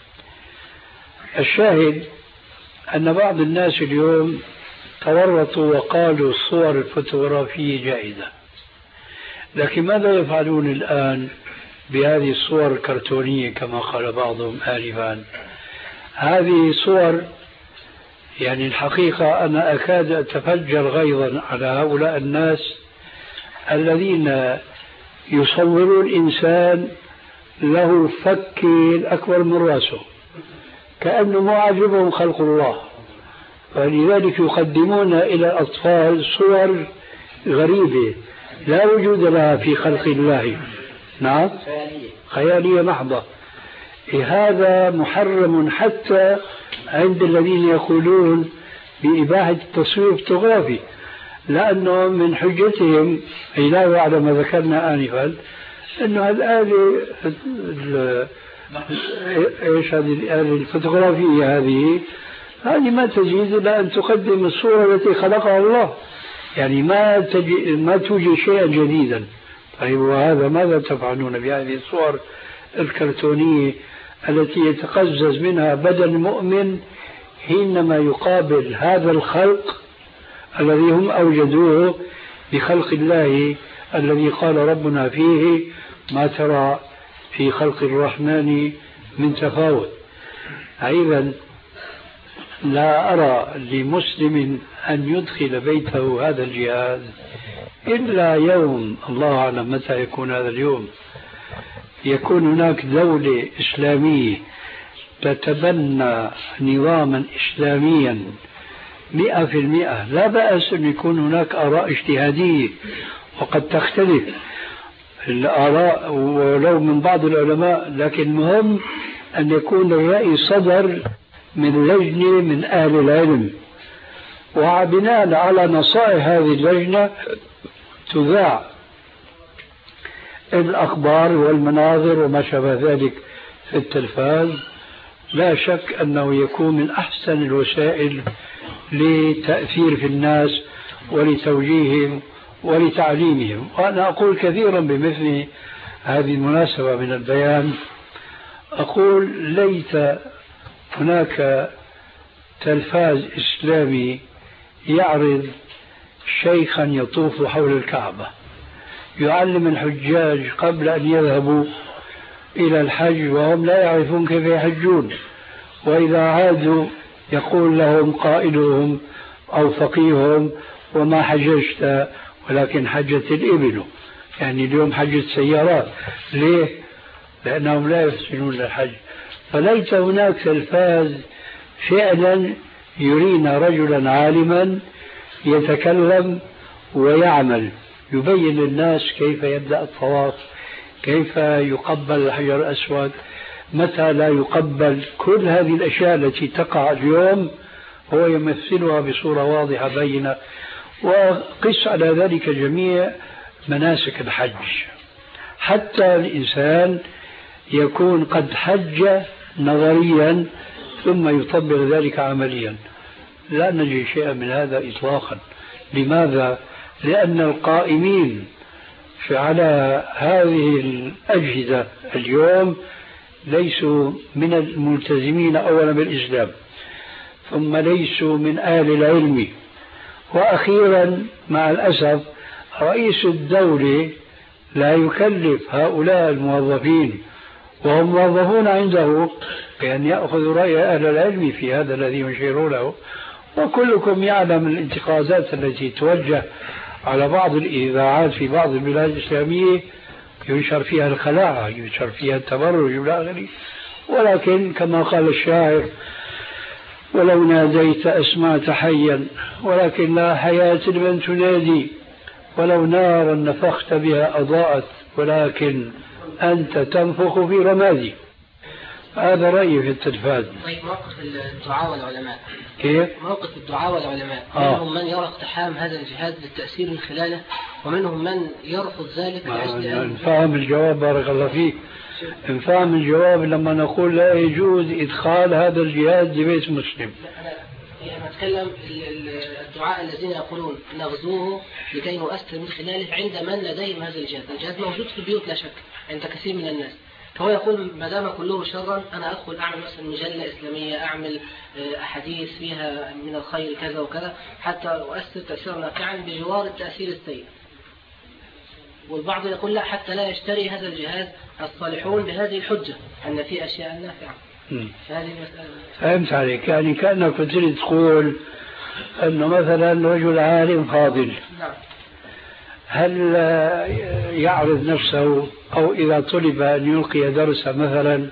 [SPEAKER 3] الشاهد أن بعض الناس اليوم تورطوا وقالوا الصور الفوتوغرافية جائزة، لكن ماذا يفعلون الآن بهذه الصور الكرتونية كما قال بعضهم آنفا؟ هذه صور يعني الحقيقة أنا أكاد أتفجر غيظا على هؤلاء الناس الذين يصورون الإنسان له فك أكبر من رأسه كأنه ما عجبهم خلق الله، ولذلك يقدمون إلى الأطفال صور غريبة لا وجود لها في خلق الله. نعم، خيالية محضة. هذا محرم حتى عند الذين يقولون بإباحة التصوير الفوتوغرافي، لأنه من حجتهم علاوة على ما ذكرنا آنفا أنه الآلة إيش هذه الآلة الفوتوغرافية هذه هذه ما تجيز إلا أن تقدم الصورة التي خلقها الله، يعني ما تجي ما توجد شيئا جديدا. طيب وهذا ماذا تفعلون بهذه الصور الكرتونية التي يتقزز منها بدن المؤمن حينما يقابل هذا الخلق الذي هم أوجدوه بخلق الله الذي قال ربنا فيه ما ترى في خلق الرحمن من تفاوت. أيضا لا أرى لمسلم أن يدخل بيته هذا الجهاز إلا يوم، الله أعلم متى يكون هذا اليوم، يكون هناك دولة إسلامية تتبنى نظاما إسلاميا مئة في المئة. لا بأس أن يكون هناك آراء اجتهادية وقد تختلف الآراء ولو من بعض العلماء، لكن مهم أن يكون الرأي صدر من لجنة من أهل العلم، وبناء على نصائح هذه اللجنة تذاع الأخبار والمناظر وما شابه ذلك في التلفاز. لا شك أنه يكون من أحسن الوسائل لتأثير في الناس ولتوجيههم ولتعليمهم. وأنا أقول كثيرا بمثل هذه المناسبة من البيان، أقول ليت هناك تلفاز إسلامي يعرض شيخا يطوف حول الكعبة يعلم الحجاج قبل أن يذهبوا إلى الحج وهم لا يعرفون كيف يحجون، وإذا عادوا يقول لهم قائلهم أو فقيههم وما حججت ولكن حجت الإبل، يعني اليوم حجت سيارات. ليه؟ لأنهم لا يحسنون الحج. فليت هناك تلفاز فعلا يرينا رجلا عالما يتكلم ويعمل، يبين للناس كيف يبدأ الطواف، كيف يقبل الحجر الأسود، متى لا يقبل. كل هذه الأشياء التي تقع اليوم هو يمثلها بصورة واضحة بينة. وقس على ذلك جميع مناسك الحج حتى الإنسان يكون قد حج نظريا ثم يطبق ذلك عمليا. لا نجد شيئا من هذا إطلاقا. لماذا؟ لأن القائمين على هذه الأجهزة اليوم ليسوا من الملتزمين أولا بالإسلام، ثم ليسوا من أهل العلم، وأخيرا مع الأسف رئيس الدولة لا يكلف هؤلاء الموظفين وهم موظفون عنده بأن يأخذوا رأي أهل العلم في هذا الذي يشيرونه. وكلكم يعلم الانتقادات التي توجه على بعض الإذاعات في بعض البلاد الإسلامية، ينشر فيها الخلاعة، ينشر فيها التبرج إلى آخره. ولكن كما قال الشاعر ولو ناديت أسمعت حيا ولكن لا حياة لمن تنادي، ولو نارا نفخت بها أضاءت ولكن أنت تنفخ في رمادي. هذا رأيي في التلفاز.
[SPEAKER 4] طيب موقف الدعاء والعلماء
[SPEAKER 3] كيف؟
[SPEAKER 4] موقف الدعاء والعلماء
[SPEAKER 3] آه.
[SPEAKER 4] منهم من يرى اقتحام هذا الجهاز للتأثير من خلاله، ومنهم من يرفض ذلك.
[SPEAKER 3] نفهم الجواب بارك الله فيك. نفهم الجواب لما نقول لا يجوز إدخال هذا الجهاز لبيت مسلم.
[SPEAKER 4] أنا أتكلم الدعاء الذين يقولون نغزوه لكي نؤثر من خلاله عند من لديهم هذا الجهاز. الجهاز موجود في البيوت لا شك عند كثير من الناس، فهو يقول ما دام كله شرا أنا أدخل أعمل مثلا مجلة إسلامية، أعمل أحاديث فيها من الخير كذا وكذا حتى أؤثر تأثيرا نافعا بجوار التأثير السيء. والبعض يقول لا، حتى لا يشتري هذا الجهاز الصالحون بهذه الحجة أن في أشياء نافعة. فهذه المسألة. فهمت
[SPEAKER 3] عليك، يعني كأنك كنت تقول أنه مثلا رجل عالم فاضل
[SPEAKER 4] نعم.
[SPEAKER 3] هل يعرض نفسه أو إذا طلب أن يلقي درسا مثلا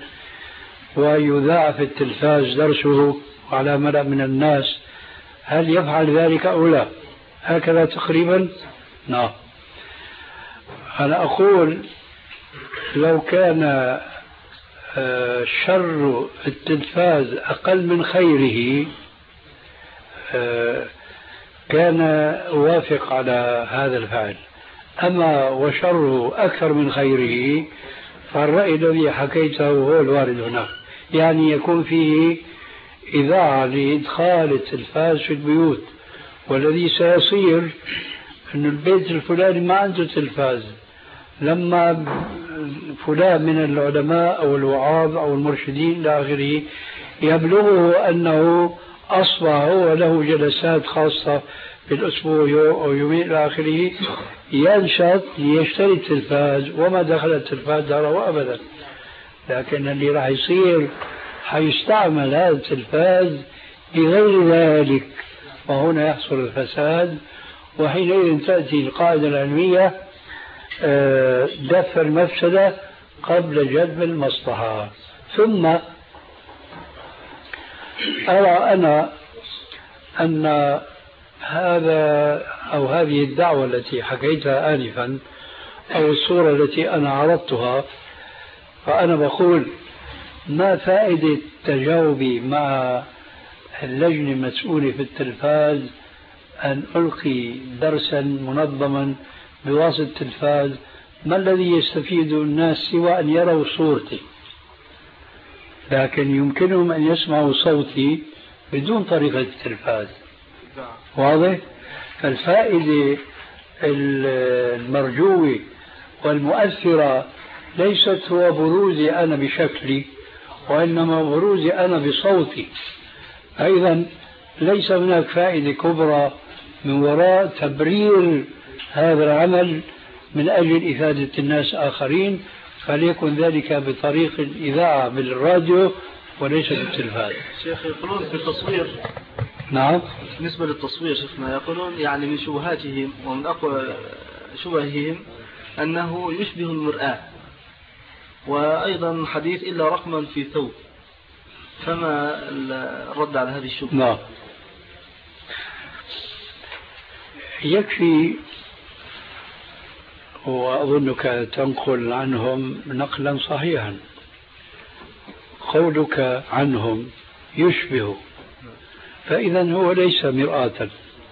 [SPEAKER 3] ويذاع في التلفاز درسه على ملأ من الناس، هل يفعل ذلك أو لا؟ هكذا تقريبا. نعم. أنا أقول لو كان شر التلفاز أقل من خيره كان وافق على هذا الفعل، أما وشره أكثر من خيره فالرأي الذي حكيته هو الوارد هنا، يعني يكون فيه إذاعة لإدخال التلفاز في البيوت، والذي سيصير أن البيت الفلاني ما عنده تلفاز، لما فلان من العلماء أو الوعاظ أو المرشدين إلى آخره يبلغه أنه أصبح هو له جلسات خاصة في الأسبوع أو يومين إلى آخره، ينشط ليشتري التلفاز، وما دخل التلفاز داره أبدا. لكن اللي راح يصير حيستعمل هذا التلفاز بغير ذلك، وهنا يحصل الفساد. وحينئذ تأتي القاعدة العلمية دفع المفسدة قبل جلب المصلحة. ثم أرى أنا أن هذا أو هذه الدعوة التي حكيتها آنفا أو الصورة التي أنا عرضتها، فأنا بقول ما فائدة تجاوبي مع اللجنة المسؤولة في التلفاز أن ألقي درسا منظما بواسطة التلفاز؟ ما الذي يستفيد الناس سوى أن يروا صورتي؟ لكن يمكنهم أن يسمعوا صوتي بدون طريقة التلفاز. واضح؟ فالفائدة المرجوة والمؤثرة ليست هو بروزي أنا بشكلي، وإنما بروزي أنا بصوتي. أيضا ليس هناك فائدة كبرى من وراء تبرير هذا العمل من أجل إفادة الناس آخرين، فليكن ذلك بطريق الإذاعة بالراديو وليس بالتلفاز.
[SPEAKER 5] شيخ يقولون في التصوير.
[SPEAKER 3] نعم.
[SPEAKER 5] بالنسبة للتصوير شيخنا يقولون يعني من شبهاتهم ومن أقوى شبههم أنه يشبه المرآة، وأيضا حديث إلا رقما في ثوب، فما الرد على هذه الشبهة؟
[SPEAKER 3] نعم. يكفي وأظنك تنقل عنهم نقلا صحيحا، قولك عنهم يشبه، فإذا هو ليس مرآة.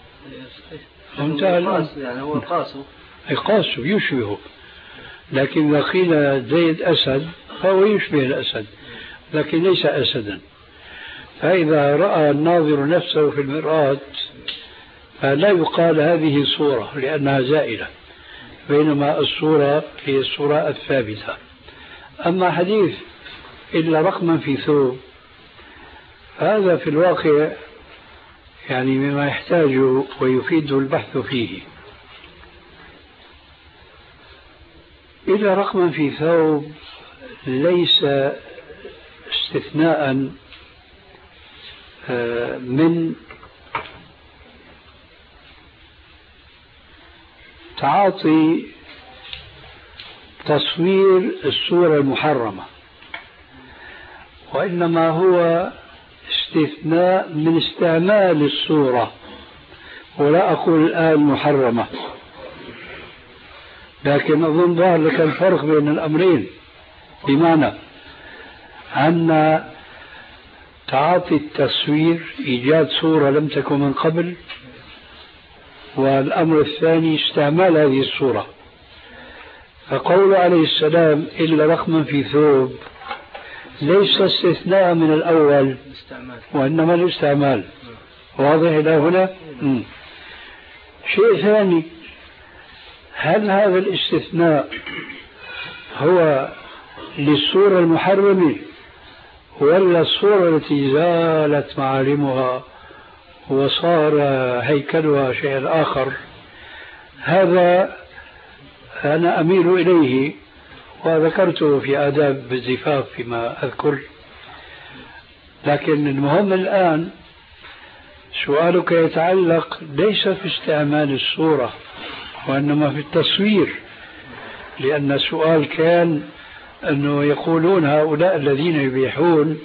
[SPEAKER 5] يعني هو قاسه
[SPEAKER 3] قاسه يشبه، لكن إذا قيل زيد أسد فهو يشبه الأسد لكن ليس أسدا. فإذا رأى الناظر نفسه في المرآة فلا يقال هذه صورة لأنها زائلة، بينما الصورة هي الصورة الثابتة. أما حديث إلا رقما في ثوب، هذا في الواقع يعني مما يحتاج ويفيد البحث فيه. إلا رقما في ثوب ليس استثناء من تعاطي تصوير الصورة المحرمة، وإنما هو استثناء من استعمال الصورة، ولا أقول الآن محرمة، لكن أظن ظهر لك الفرق بين الأمرين، بمعنى أن تعاطي التصوير إيجاد صورة لم تكن من قبل، والأمر الثاني استعمال هذه الصورة. فقول عليه السلام إلا رقما في ثوب ليس استثناء من الأول وإنما الاستعمال. واضح إلى هنا؟ م. شيء ثاني، هل هذا الاستثناء هو للصورة المحرمة ولا الصورة التي زالت معالمها وصار هيكلها شيء آخر؟ هذا أنا أميل إليه وذكرته في آداب الزفاف فيما أذكر. لكن المهم الآن سؤالك يتعلق ليس في استعمال الصورة وإنما في التصوير، لأن السؤال كان أنه يقولون هؤلاء الذين يبيحون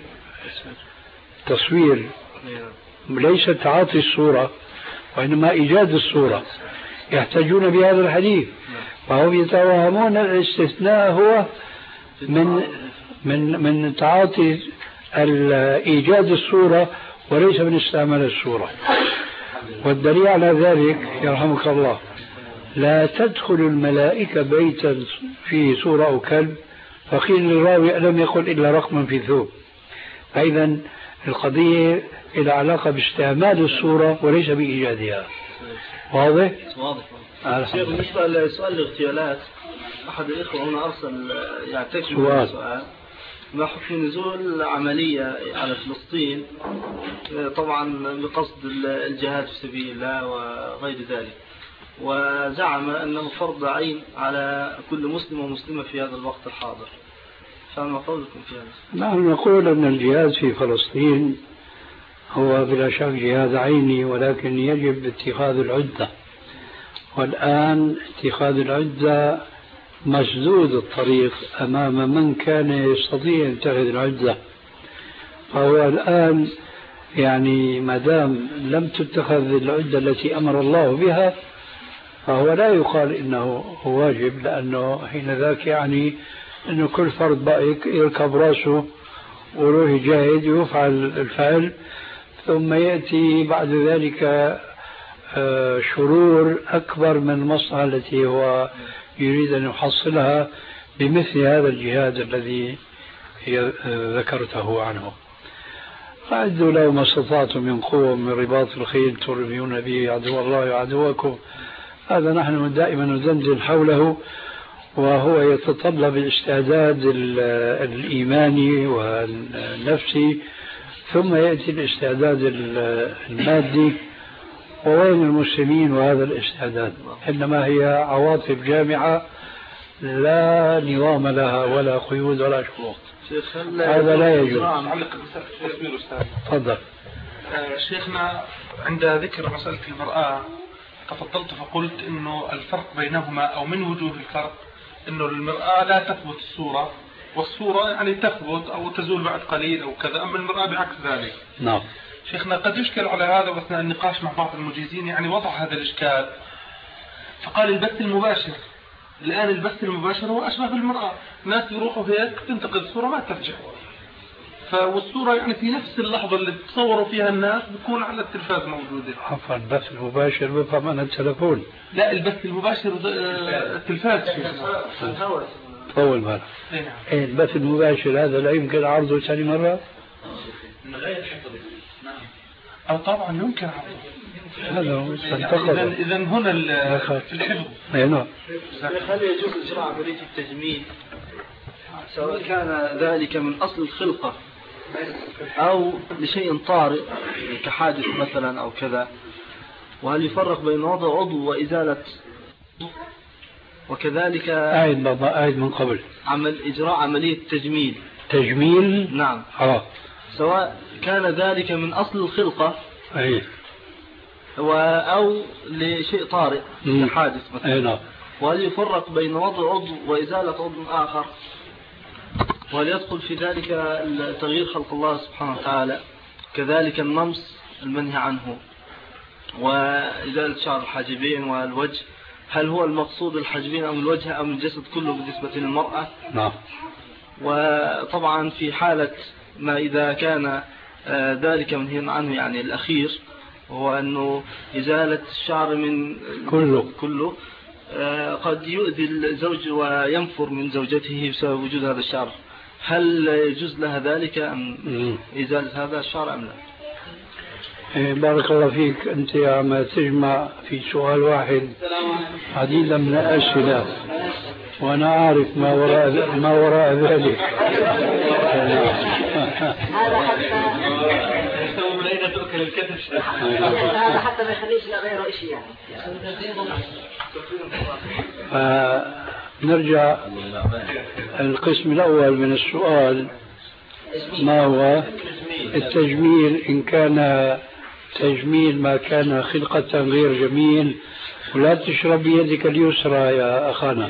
[SPEAKER 3] تصوير ليس تعاطي الصورة وإنما إيجاد الصورة، يحتاجون بهذا الحديث، فهم يتوهمون الاستثناء هو من من من تعاطي إيجاد الصورة وليس من استعمال الصورة. والدليل على ذلك يرحمك الله، لا تدخل الملائكة بيتا فيه صورة أو كلب فقيل للراوي ألم يقل إلا رقما في ثوب. فإذا القضية إلى علاقة باستعمال الصورة وليس بإيجادها. واضح؟
[SPEAKER 5] شيخ بالنسبة لسؤال الاغتيالات، أحد الإخوة هنا أرسل يعني تكتب سؤال: ما حكم نزول عملية على فلسطين طبعا بقصد الجهاد في سبيل الله وغير ذلك، وزعم أنه فرض عين على كل مسلم ومسلمة في هذا الوقت الحاضر، فما قولكم في هذا؟
[SPEAKER 3] نحن نقول أن الجهاد في فلسطين هو بلا شك جهاد عيني، ولكن يجب اتخاذ العدة، والآن اتخاذ العدة مسدود الطريق أمام من كان يستطيع أن يتخذ العدة. فهو الآن يعني ما دام لم تتخذ العدة التي أمر الله بها فهو لا يقال إنه واجب، لأنه حين ذاك يعني أنه كل فرد بقى يركب رأسه ويروح يجاهد ويفعل الفعل، ثم يأتي بعد ذلك شرور أكبر من المصلحة التي هو يريد أن يحصلها بمثل هذا الجهاد الذي ذكرته عنه. فأعدوا له ما استطعتم من قوة من رباط الخيل ترمون به عدو الله وعدوكم. هذا نحن دائما ندندن حوله، وهو يتطلب الاستعداد الإيماني والنفسي، ثم يأتي الاستعداد المادي. ووين المسلمين وهذا الاستعداد؟ إنما هي عواطف جامعة لا نظام لها ولا قيود ولا شروط. هذا لا يجوز. تفضل.
[SPEAKER 6] شيخنا عند ذكر مسألة المرأة تفضلت فقلت إنه الفرق بينهما أو من وجوه الفرق إنه المرأة لا تثبت الصورة، والصورة يعني تثبت أو تزول بعد قليل أو كذا، أما المرأة بعكس ذلك.
[SPEAKER 3] نعم.
[SPEAKER 6] شيخنا قد يشكل على هذا، وأثناء النقاش مع بعض المجيزين يعني وضع هذا الإشكال، فقال البث المباشر. الآن البث المباشر هو أشبه بالمرأة، الناس يروحوا هيك تنتقد الصورة ما ترجع، فالصورة يعني في نفس اللحظة اللي تصوروا فيها الناس بيكون على التلفاز موجودة.
[SPEAKER 3] عفوا البث المباشر بفهم أنا التلفون.
[SPEAKER 6] لا البث المباشر التلفاز
[SPEAKER 3] طول مرة. إيه البث المباشر هذا لا يمكن عرضه ثاني مرة؟
[SPEAKER 6] من غير حفظ. نعم. أو طبعا يمكن عرضه.
[SPEAKER 3] هذا هو
[SPEAKER 6] إذا إذا هنا الحفظ.
[SPEAKER 3] أي نعم.
[SPEAKER 5] هل يجوز إجراء عملية التجميل سواء كان ذلك من أصل الخلقة أو لشيء طارئ كحادث مثلا أو كذا؟ وهل يفرق بين وضع عضو وإزالة؟ وكذلك
[SPEAKER 3] أعيد بابا أعيد من قبل.
[SPEAKER 5] عمل إجراء عملية تجميل.
[SPEAKER 3] تجميل؟
[SPEAKER 5] نعم.
[SPEAKER 3] آه.
[SPEAKER 5] سواء كان ذلك من أصل الخلقة
[SPEAKER 3] أي
[SPEAKER 5] أو لشيء طارئ كحادث مثلا.
[SPEAKER 3] أي نعم.
[SPEAKER 5] وهل يفرق بين وضع عضو وإزالة عضو آخر؟ وهل يدخل في ذلك تغيير خلق الله سبحانه وتعالى؟ كذلك النمص المنهي عنه، وإزالة شعر الحاجبين والوجه، هل هو المقصود الحاجبين أم الوجه أم الجسد كله بالنسبة للمرأة؟
[SPEAKER 3] نعم.
[SPEAKER 5] وطبعا في حالة ما إذا كان ذلك منهي عنه يعني الأخير هو أنه إزالة الشعر من
[SPEAKER 3] كله
[SPEAKER 5] كله قد يؤذي الزوج وينفر من زوجته بسبب وجود هذا الشعر، هل يجوز لها ذلك أم إزالة هذا الشعر أم لا؟
[SPEAKER 3] بارك الله فيك. أنت عم تجمع في سؤال واحد عديدا من الأسئلة، وأنا أعرف ما وراء ما وراء ذلك.
[SPEAKER 7] هذا حتى
[SPEAKER 6] من أين تؤكل الكتف؟
[SPEAKER 7] هذا حتى ما يخليش غيره شيء يعني.
[SPEAKER 3] نرجع القسم الأول من السؤال، ما هو التجميل؟ إن كان تجميل ما كان خلقة غير جميل، ولا تشرب بيدك اليسرى يا أخانا.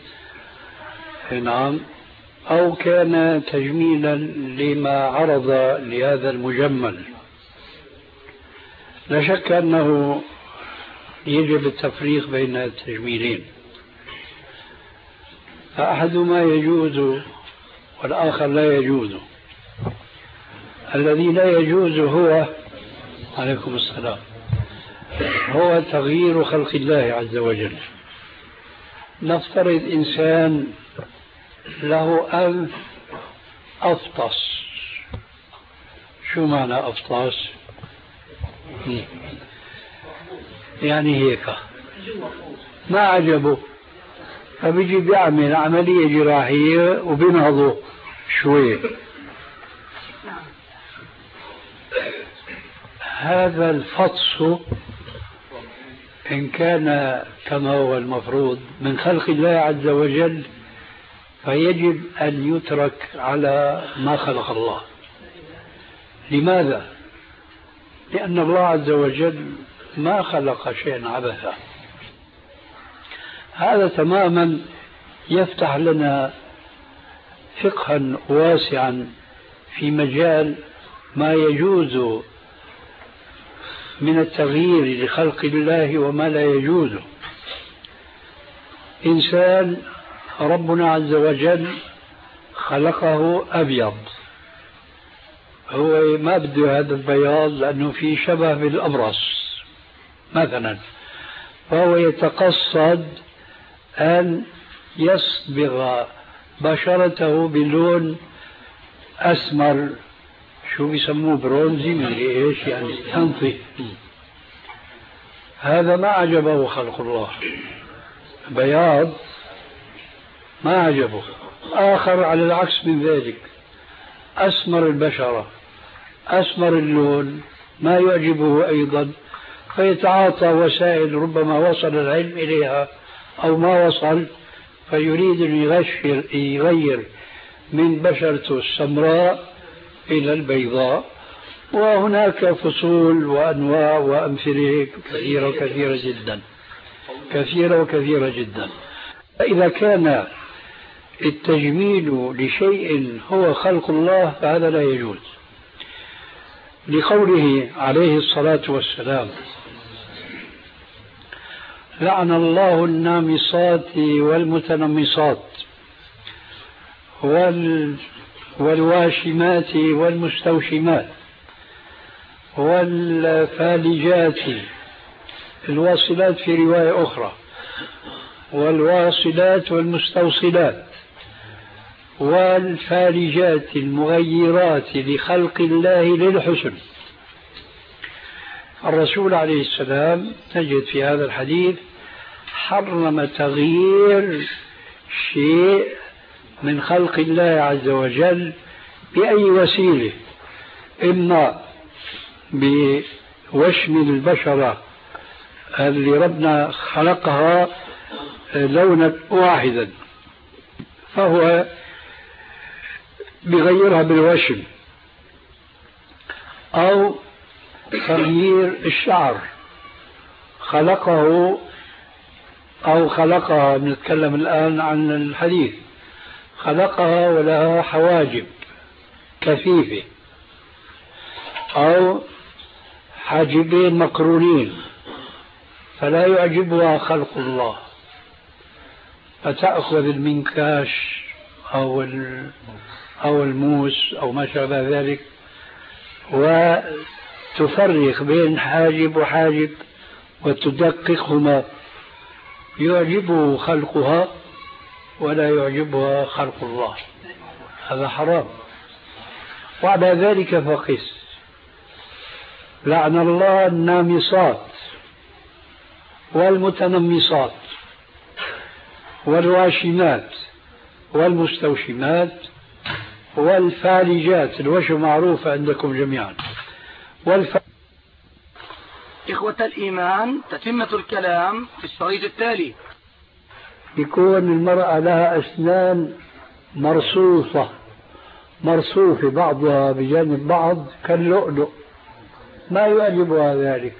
[SPEAKER 3] نعم. أو كان تجميلا لما عرض لهذا المجمل، لا شك أنه يجب التفريق بين التجميلين، فأحدهما يجوز والآخر لا يجوز. الذي لا يجوز هو عليكم السلام هو تغيير خلق الله عز وجل. نفترض إنسان له أنف أفطس. شو معنى أفطس؟ يعني هيك ما عجبه، فبيجي بيعمل عملية جراحية وبينهضه شوي. هذا الفطس إن كان كما هو المفروض من خلق الله عز وجل فيجب أن يترك على ما خلق الله. لماذا؟ لأن الله عز وجل ما خلق شيئا عبثا. هذا تماما يفتح لنا فقها واسعا في مجال ما يجوز من التغيير لخلق الله وما لا يجوز. إنسان ربنا عز وجل خلقه أبيض، هو ما بده هذا البياض لأنه في شبه بالأبرص مثلا، فهو يتقصد أن يصبغ بشرته بلون أسمر، شو بيسموه برونزي من إيش يعني تنطي. هذا ما عجبه خلق الله، بياض ما عجبه. آخر على العكس من ذلك أسمر البشرة أسمر اللون ما يعجبه أيضا، فيتعاطى وسائل ربما وصل العلم إليها أو ما وصل، فيريد أن يغير, يغير من بشرته السمراء إلى البيضاء. وهناك فصول وأنواع وأمثلة كثيرة وكثيرة جدا كثيرة وكثيرة جدا. فإذا كان التجميل لشيء هو خلق الله فهذا لا يجوز، لقوله عليه الصلاة والسلام: لعن الله النامصات والمتنمصات وال والواشمات والمستوشمات والفالجات، الواصلات في رواية أخرى، والواصلات والمستوصلات والفالجات المغيرات لخلق الله للحسن. الرسول عليه السلام نجد في هذا الحديث حرم تغيير شيء من خلق الله عز وجل بأي وسيلة، إما بوشم البشرة اللي ربنا خلقها لونا واحدا فهو بغيرها بالوشم، أو تغيير الشعر خلقه أو خلقها، نتكلم الآن عن الحديث، خلقها ولها حواجب كثيفة أو حاجبين مقرونين فلا يعجبها خلق الله، فتأخذ المنكاش أو أو الموس أو ما شابه ذلك وتفرق بين حاجب وحاجب وتدققهما، يعجبه خلقها ولا يعجبها خلق الله، هذا حرام. وعلى ذلك فقس: لعن الله النامصات والمتنمصات والواشمات والمستوشمات والفالجات، الوشم معروفة عندكم جميعا، والف...
[SPEAKER 2] إخوة الإيمان، تتمة الكلام في الشريط التالي.
[SPEAKER 3] يكون المرأة لها أسنان مرصوصة مرصوفة بعضها بجانب بعض كاللؤلؤ، ما يعجبها ذلك،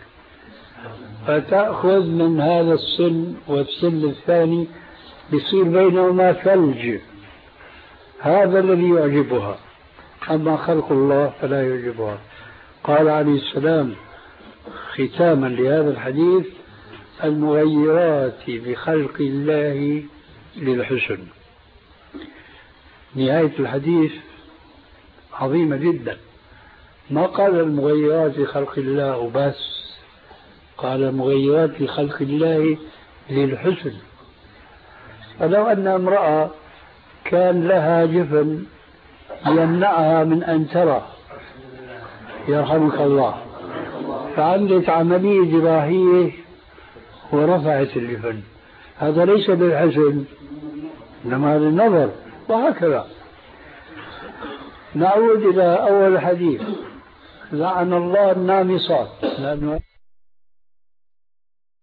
[SPEAKER 3] فتأخذ من هذا السن والسن الثاني يصير بينهما ثلج، هذا الذي يعجبها، أما خلق الله فلا يعجبها. قال عليه السلام ختاما لهذا الحديث: المغيرات بخلق الله للحسن. نهاية الحديث عظيمة جدا، ما قال المغيرات لخلق الله بس، قال المغيرات لخلق الله للحسن. فلو أن امرأة كان لها جفن يمنعها من أن ترى، يرحمك الله، فعملت عملية جراحية ورفعت الجفن، هذا ليس للحزن إنما للنظر، وهكذا. نعود إلى أول الحديث. لعن الله النامصات، لأنه